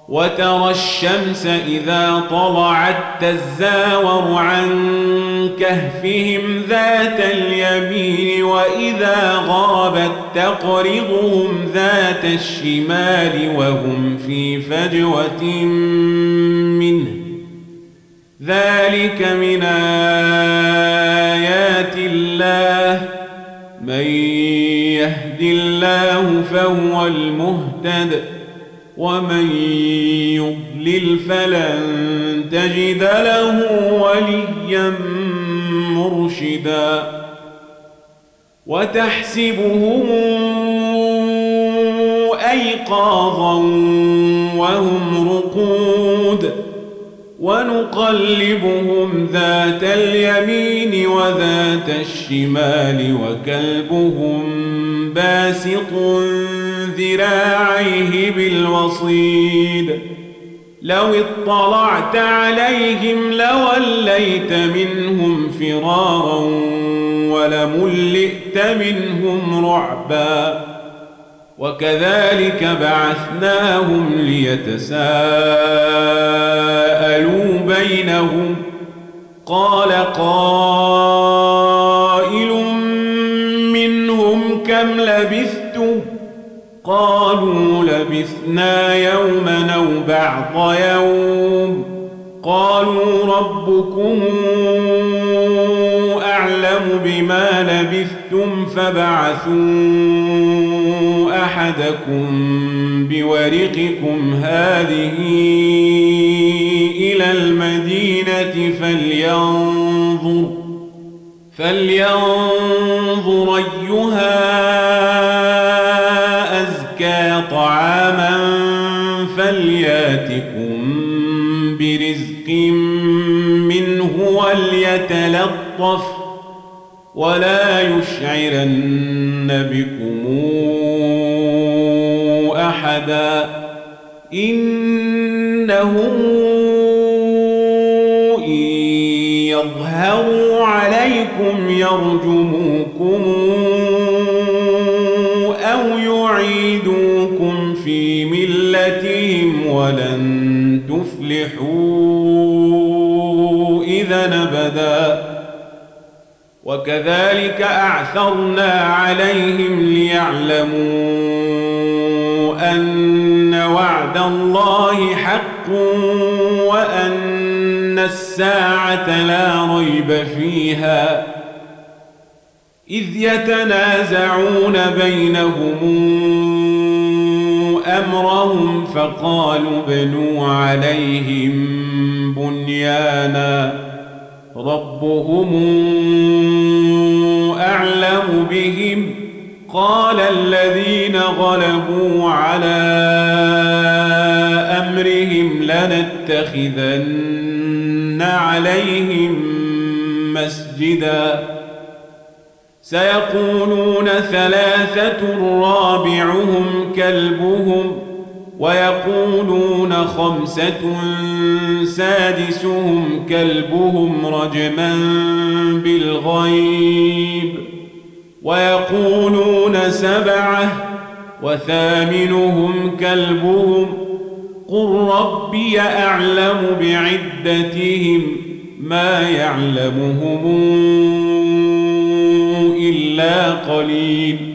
وترى الشمس إذا طلعت تزاور عن كهفهم ذات اليمين وإذا غربت تقرضهم ذات الشمال وهم في فجوة منه ذلك من آيات الله من يهد الله فهو المهتد ومن يضلل فلن تجد له وليا مرشدا وتحسبهم أيقاظا وهم رقود ونقلبهم ذات اليمين وذات الشمال وكلبهم باسط ذراعيه بالوصيد لو اطلعت عليهم لوليت منهم فرارا ولملئت منهم رعبا وكذلك بعثناهم ليتساءلوا بينهم قال قائل منهم كم لبثتم قالوا لبثنا يوما أو بعض يوم قالوا ربكم أعلم بما لبثتم فبعثوا أحدكم بورقكم هذه إلى المدينة فلينظر أيها أزكى طعاما فلياتكم برزق منه وليتلطف ولا يشعرن بكم أحدا إنهم إن يظهروا عليكم يرجموكم أو يعيدوكم في ملتهم ولن تفلحوا إذا أبدا وكذلك أعثرنا عليهم ليعلموا أن وعد الله حق وأن الساعة لا ريب فيها إذ يتنازعون بينهم أمرهم فقالوا بنوا عليهم بنيانا ربهم أعلم بهم قال الذين غلبوا على أمرهم لنتخذن عليهم مسجدا سيقولون ثلاثة رابعهم كلبهم ويقولون خمسة سادسهم كلبهم رجما بالغيب ويقولون سبعة وثامنهم كلبهم قل ربي أعلم بعدتهم ما يعلمهم إلا قليل